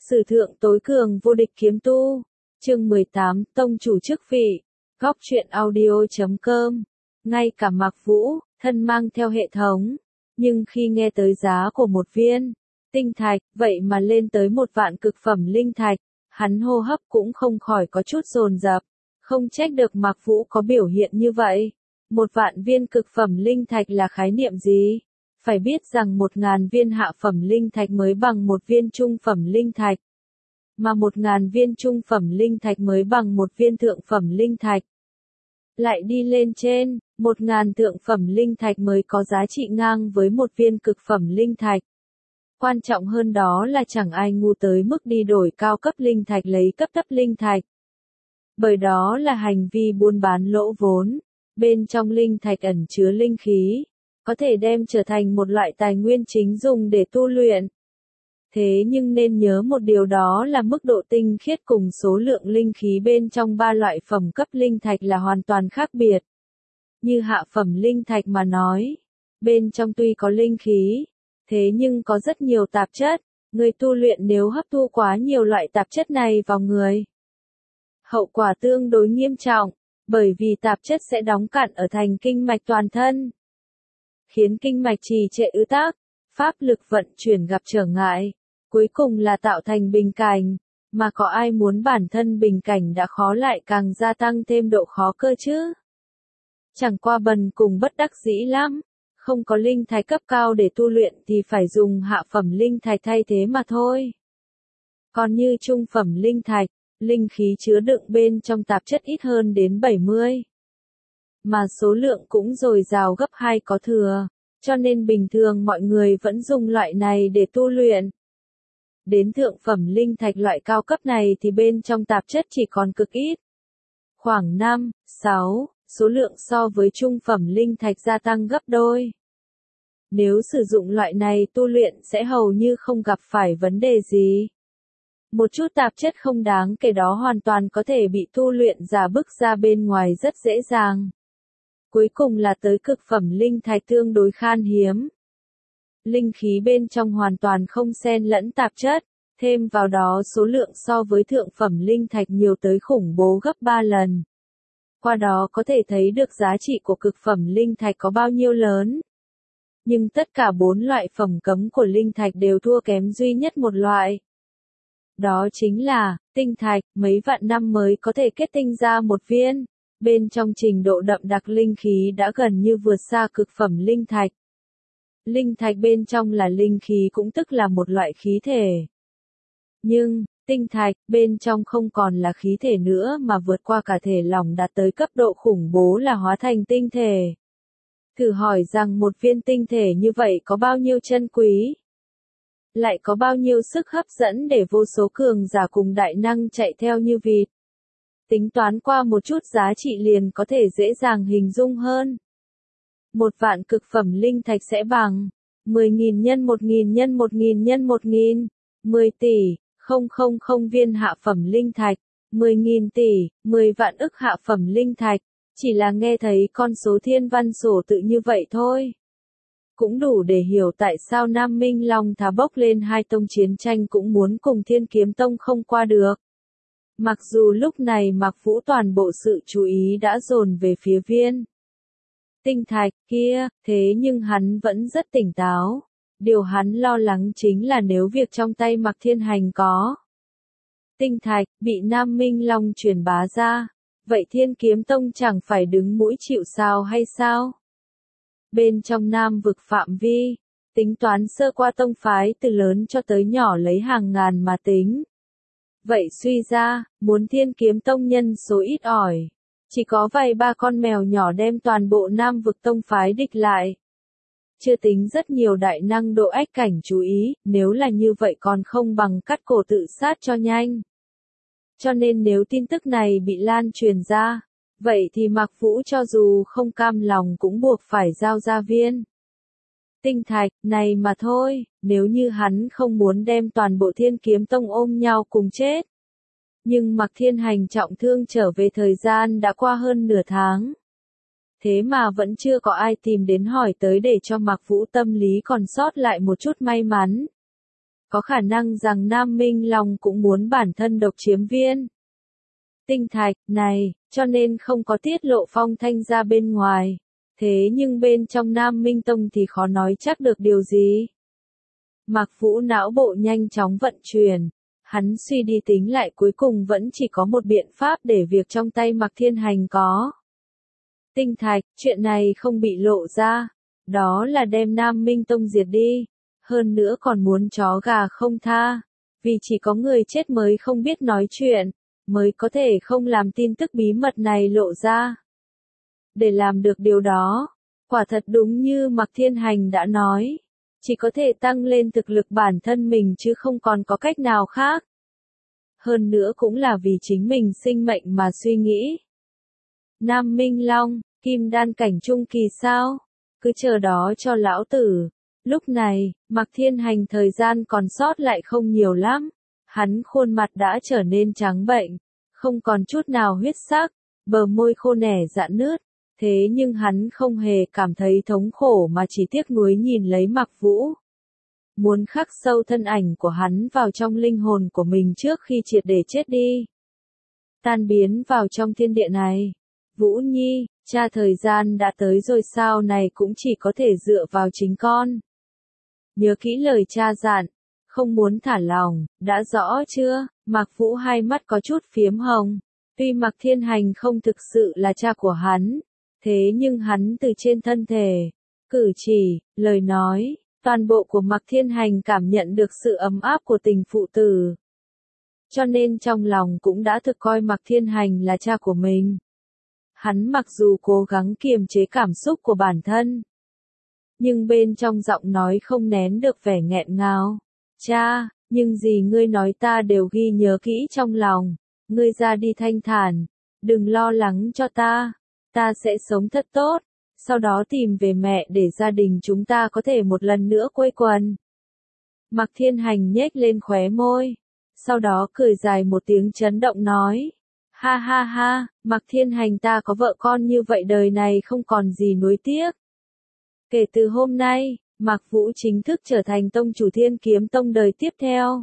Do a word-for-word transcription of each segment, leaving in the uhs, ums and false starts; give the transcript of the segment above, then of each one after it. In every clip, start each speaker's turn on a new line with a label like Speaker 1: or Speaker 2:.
Speaker 1: Sử thượng tối cường vô địch kiếm tu. Chương mười tám, Tông chủ chức vị. Góc truyện audio chấm com. Ngay cả Mạc Vũ, thân mang theo hệ thống. Nhưng khi nghe tới giá của một viên tinh thạch, vậy mà lên tới một vạn cực phẩm linh thạch, hắn hô hấp cũng không khỏi có chút dồn dập. Không trách được Mạc Vũ có biểu hiện như vậy. Một vạn viên cực phẩm linh thạch là khái niệm gì? Phải biết rằng một ngàn viên hạ phẩm linh thạch mới bằng một viên trung phẩm linh thạch. Mà một ngàn viên trung phẩm linh thạch mới bằng một viên thượng phẩm linh thạch. Lại đi lên trên, một ngàn thượng phẩm linh thạch mới có giá trị ngang với một viên cực phẩm linh thạch. Quan trọng hơn đó là chẳng ai ngu tới mức đi đổi cao cấp linh thạch lấy cấp thấp linh thạch. Bởi đó là hành vi buôn bán lỗ vốn. Bên trong linh thạch ẩn chứa linh khí, có thể đem trở thành một loại tài nguyên chính dùng để tu luyện. Thế nhưng nên nhớ một điều, đó là mức độ tinh khiết cùng số lượng linh khí bên trong ba loại phẩm cấp linh thạch là hoàn toàn khác biệt. Như hạ phẩm linh thạch mà nói, bên trong tuy có linh khí, thế nhưng có rất nhiều tạp chất, người tu luyện nếu hấp thu quá nhiều loại tạp chất này vào người, hậu quả tương đối nghiêm trọng, bởi vì tạp chất sẽ đóng cặn ở thành kinh mạch toàn thân, khiến kinh mạch trì trệ ứ tắc, pháp lực vận chuyển gặp trở ngại, cuối cùng là tạo thành bình cảnh, mà có ai muốn bản thân bình cảnh đã khó lại càng gia tăng thêm độ khó cơ chứ? Chẳng qua bần cùng bất đắc dĩ lắm, không có linh thạch cấp cao để tu luyện thì phải dùng hạ phẩm linh thạch thay thế mà thôi. Còn như trung phẩm linh thạch, linh khí chứa đựng bên trong tạp chất ít hơn đến bảy mươi. Mà số lượng cũng dồi dào gấp hai có thừa, cho nên bình thường mọi người vẫn dùng loại này để tu luyện. Đến thượng phẩm linh thạch loại cao cấp này thì bên trong tạp chất chỉ còn cực ít. Khoảng năm, sáu, số lượng so với trung phẩm linh thạch gia tăng gấp đôi. Nếu sử dụng loại này tu luyện sẽ hầu như không gặp phải vấn đề gì. Một chút tạp chất không đáng kể đó hoàn toàn có thể bị tu luyện giả bức ra bên ngoài rất dễ dàng. Cuối cùng là tới cực phẩm linh thạch tương đối khan hiếm. Linh khí bên trong hoàn toàn không xen lẫn tạp chất, thêm vào đó số lượng so với thượng phẩm linh thạch nhiều tới khủng bố gấp ba lần. Qua đó có thể thấy được giá trị của cực phẩm linh thạch có bao nhiêu lớn. Nhưng tất cả bốn loại phẩm cấm của linh thạch đều thua kém duy nhất một loại. Đó chính là, tinh thạch, mấy vạn năm mới có thể kết tinh ra một viên. Bên trong trình độ đậm đặc linh khí đã gần như vượt xa cực phẩm linh thạch. Linh thạch bên trong là linh khí cũng tức là một loại khí thể. Nhưng, tinh thạch bên trong không còn là khí thể nữa mà vượt qua cả thể lỏng đạt tới cấp độ khủng bố là hóa thành tinh thể. Thử hỏi rằng một viên tinh thể như vậy có bao nhiêu chân quý? Lại có bao nhiêu sức hấp dẫn để vô số cường giả cùng đại năng chạy theo như vịt? Tính toán qua một chút giá trị liền có thể dễ dàng hình dung hơn. Một vạn cực phẩm linh thạch sẽ bằng mười nghìn nhân một nghìn nhân một nghìn nhân một nghìn, mười tỷ, không không không viên hạ phẩm linh thạch, mười nghìn tỷ, mười vạn ức hạ phẩm linh thạch, chỉ là nghe thấy con số thiên văn sổ tự như vậy thôi. Cũng đủ để hiểu tại sao Nam Minh Long thả bốc lên hai tông chiến tranh cũng muốn cùng Thiên Kiếm Tông không qua được. Mặc dù lúc này Mạc Vũ toàn bộ sự chú ý đã dồn về phía viên tinh thạch kia, thế nhưng hắn vẫn rất tỉnh táo. Điều hắn lo lắng chính là nếu việc trong tay Mạc Thiên Hành có tinh thạch bị Nam Minh Long truyền bá ra, vậy Thiên Kiếm Tông chẳng phải đứng mũi chịu sào hay sao? Bên trong Nam vực phạm vi, tính toán sơ qua tông phái từ lớn cho tới nhỏ lấy hàng ngàn mà tính. Vậy suy ra, muốn Thiên Kiếm Tông nhân số ít ỏi, chỉ có vài ba con mèo nhỏ đem toàn bộ Nam vực tông phái địch lại. Chưa tính rất nhiều đại năng độ ách cảnh chú ý, nếu là như vậy còn không bằng cắt cổ tự sát cho nhanh. Cho nên nếu tin tức này bị lan truyền ra, vậy thì Mạc Vũ cho dù không cam lòng cũng buộc phải giao ra viên tinh thạch này mà thôi, nếu như hắn không muốn đem toàn bộ Thiên Kiếm Tông ôm nhau cùng chết. Nhưng Mạc Thiên Hành trọng thương trở về thời gian đã qua hơn nửa tháng. Thế mà vẫn chưa có ai tìm đến hỏi tới để cho Mạc Vũ tâm lý còn sót lại một chút may mắn. có khả năng rằng Nam Minh Long cũng muốn bản thân độc chiếm viên tinh thạch này, cho nên không có tiết lộ phong thanh ra bên ngoài. Thế nhưng bên trong Nam Minh Tông thì khó nói chắc được điều gì. Mạc Vũ não bộ nhanh chóng vận chuyển, hắn suy đi tính lại cuối cùng vẫn chỉ có một biện pháp để việc trong tay Mạc Thiên Hành có tinh thạch, chuyện này không bị lộ ra, đó là đem Nam Minh Tông diệt đi, hơn nữa còn muốn chó gà không tha, vì chỉ có người chết mới không biết nói chuyện, mới có thể không làm tin tức bí mật này lộ ra. Để làm được điều đó, quả thật đúng như Mạc Thiên Hành đã nói, chỉ có thể tăng lên thực lực bản thân mình chứ không còn có cách nào khác. Hơn nữa cũng là vì chính mình sinh mệnh mà suy nghĩ. Nam Minh Long, kim đan cảnh trung kỳ sao? Cứ chờ đó cho lão tử. Lúc này, Mạc Thiên Hành thời gian còn sót lại không nhiều lắm. Hắn khuôn mặt đã trở nên trắng bệnh, không còn chút nào huyết sắc, bờ môi khô nẻ rạn nứt. Thế nhưng hắn không hề cảm thấy thống khổ mà chỉ tiếc nuối nhìn lấy Mạc Vũ. Muốn khắc sâu thân ảnh của hắn vào trong linh hồn của mình trước khi triệt để chết đi. Tan biến vào trong thiên địa này. Vũ Nhi, cha thời gian đã tới rồi sao này cũng chỉ có thể dựa vào chính con. Nhớ kỹ lời cha dặn, không muốn thả lòng, đã rõ chưa? Mạc Vũ hai mắt có chút phiếm hồng. Tuy Mạc Thiên Hành không thực sự là cha của hắn, thế nhưng hắn từ trên thân thể, cử chỉ, lời nói, toàn bộ của Mạc Thiên Hành cảm nhận được sự ấm áp của tình phụ tử. Cho nên trong lòng cũng đã thực coi Mạc Thiên Hành là cha của mình. Hắn mặc dù cố gắng kiềm chế cảm xúc của bản thân, nhưng bên trong giọng nói không nén được vẻ nghẹn ngào. Cha, nhưng gì ngươi nói ta đều ghi nhớ kỹ trong lòng, ngươi ra đi thanh thản, đừng lo lắng cho ta. Ta sẽ sống thật tốt, sau đó tìm về mẹ để gia đình chúng ta có thể một lần nữa quây quần. Mạc Thiên Hành nhếch lên khóe môi, sau đó cười dài một tiếng chấn động nói. Ha ha ha, Mạc Thiên Hành ta có vợ con như vậy đời này không còn gì nuối tiếc. Kể từ hôm nay, Mạc Vũ chính thức trở thành tông chủ Thiên Kiếm Tông đời tiếp theo.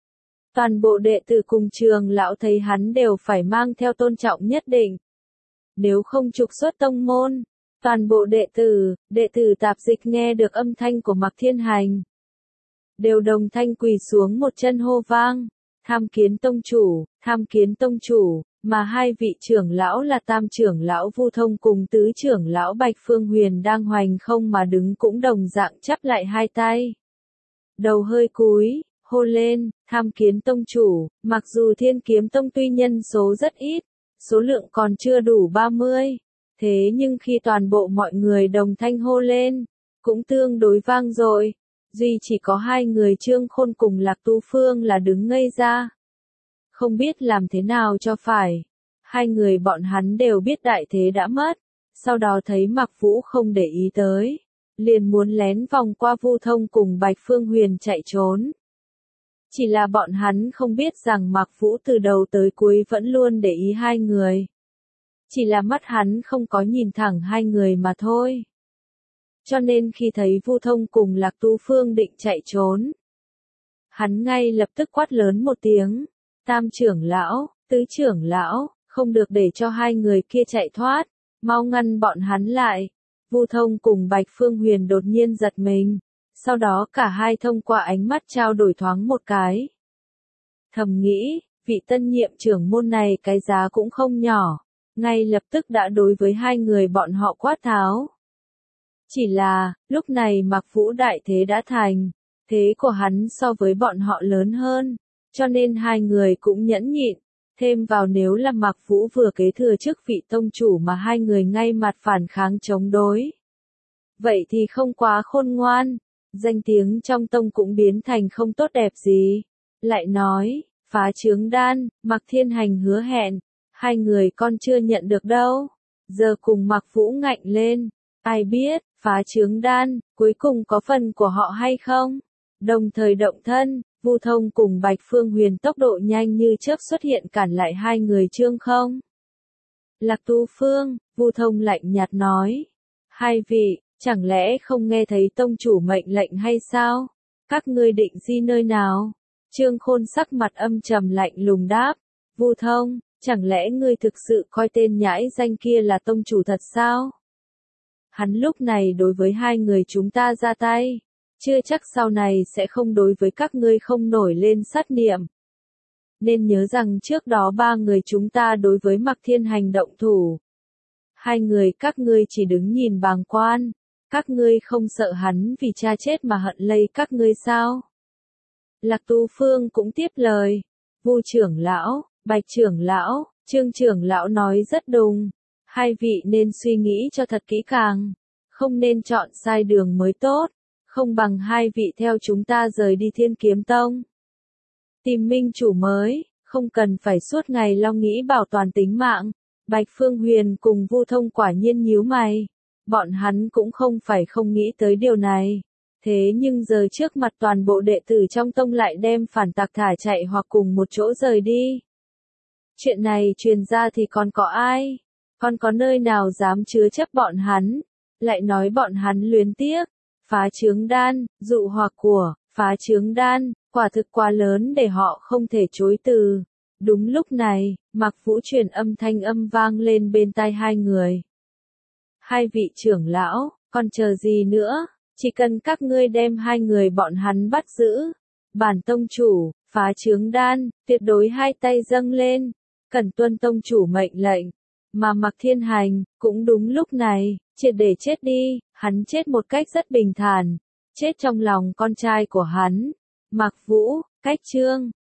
Speaker 1: Toàn bộ đệ tử cùng trường lão thấy hắn đều phải mang theo tôn trọng nhất định. Nếu không trục xuất tông môn, toàn bộ đệ tử, đệ tử tạp dịch nghe được âm thanh của Mạc Thiên Hành, đều đồng thanh quỳ xuống một chân hô vang, tham kiến tông chủ, tham kiến tông chủ, mà hai vị trưởng lão là tam trưởng lão Vu Thông cùng tứ trưởng lão Bạch Phương Huyền đang hoành không mà đứng cũng đồng dạng chắp lại hai tay. Đầu hơi cúi, hô lên, tham kiến tông chủ, mặc dù Thiên Kiếm Tông tuy nhân số rất ít, số lượng còn chưa đủ ba mươi, thế nhưng khi toàn bộ mọi người đồng thanh hô lên, cũng tương đối vang dội, duy chỉ có hai người Trương Khôn cùng Lạc Tu Phương là đứng ngây ra. Không biết làm thế nào cho phải, hai người bọn hắn đều biết đại thế đã mất, sau đó thấy Mạc Vũ không để ý tới, liền muốn lén vòng qua Vu Thông cùng Bạch Phương Huyền chạy trốn. Chỉ là bọn hắn không biết rằng Mạc Vũ từ đầu tới cuối vẫn luôn để ý hai người. Chỉ là mắt hắn không có nhìn thẳng hai người mà thôi. Cho nên khi thấy Vu Thông cùng Lạc Tu Phương định chạy trốn, hắn ngay lập tức quát lớn một tiếng, tam trưởng lão, tứ trưởng lão, không được để cho hai người kia chạy thoát, mau ngăn bọn hắn lại. Vu Thông cùng Bạch Phương Huyền đột nhiên giật mình. Sau đó cả hai thông qua ánh mắt trao đổi thoáng một cái. Thầm nghĩ, vị tân nhiệm trưởng môn này cái giá cũng không nhỏ, ngay lập tức đã đối với hai người bọn họ quát tháo. Chỉ là, lúc này Mạc Vũ đại thế đã thành, thế của hắn so với bọn họ lớn hơn, cho nên hai người cũng nhẫn nhịn, thêm vào nếu là Mạc Vũ vừa kế thừa chức vị tông chủ mà hai người ngay mặt phản kháng chống đối. Vậy thì không quá khôn ngoan. Danh tiếng trong tông cũng biến thành không tốt đẹp gì. Lại nói, phá chướng đan, Mạc Thiên Hành hứa hẹn, hai người con chưa nhận được đâu. Giờ cùng Mạc Vũ ngạnh lên, ai biết, phá chướng đan, cuối cùng có phần của họ hay không? Đồng thời động thân, Vu Thông cùng Bạch Phương Huyền tốc độ nhanh như chớp xuất hiện cản lại hai người Trương không. Lạc Tu Phương, Vu Thông lạnh nhạt nói, hai vị, chẳng lẽ không nghe thấy tông chủ mệnh lệnh hay sao? Các ngươi định di nơi nào? Trương Khôn sắc mặt âm trầm lạnh lùng đáp. Vu Thông, chẳng lẽ ngươi thực sự coi tên nhãi danh kia là tông chủ thật sao? Hắn lúc này đối với hai người chúng ta ra tay, chưa chắc sau này sẽ không đối với các ngươi không nổi lên sát niệm. Nên nhớ rằng trước đó ba người chúng ta đối với Mạc Thiên Hành động thủ. Hai người các ngươi chỉ đứng nhìn bàng quan, các ngươi không sợ hắn vì cha chết mà hận lây các ngươi sao? Lạc Tu Phương cũng tiếp lời. Vu trưởng lão, Bạch trưởng lão, Trương trưởng lão nói rất đúng. Hai vị nên suy nghĩ cho thật kỹ càng. Không nên chọn sai đường mới tốt. Không bằng hai vị theo chúng ta rời đi Thiên Kiếm Tông. Tìm minh chủ mới, không cần phải suốt ngày lo nghĩ bảo toàn tính mạng. Bạch Phương Huyền cùng Vu Thông quả nhiên nhíu mày. Bọn hắn cũng không phải không nghĩ tới điều này. Thế nhưng giờ trước mặt toàn bộ đệ tử trong tông lại đem phản tặc thả chạy hoặc cùng một chỗ rời đi. Chuyện này truyền ra thì còn có ai? Còn có nơi nào dám chứa chấp bọn hắn? Lại nói bọn hắn luyến tiếc. Phá chướng đan, dụ hoặc của, phá chướng đan, quả thực quá lớn để họ không thể chối từ. Đúng lúc này, Mạc Vũ truyền âm thanh âm vang lên bên tai hai người. Hai vị trưởng lão, còn chờ gì nữa? Chỉ cần các ngươi đem hai người bọn hắn bắt giữ. Bản tông chủ, phá chướng đan, tuyệt đối hai tay dâng lên. Cần tuân tông chủ mệnh lệnh. Mà Mạc Thiên Hành, cũng đúng lúc này, triệt để chết đi, hắn chết một cách rất bình thản. Chết trong lòng con trai của hắn. Mạc Vũ, cách chương.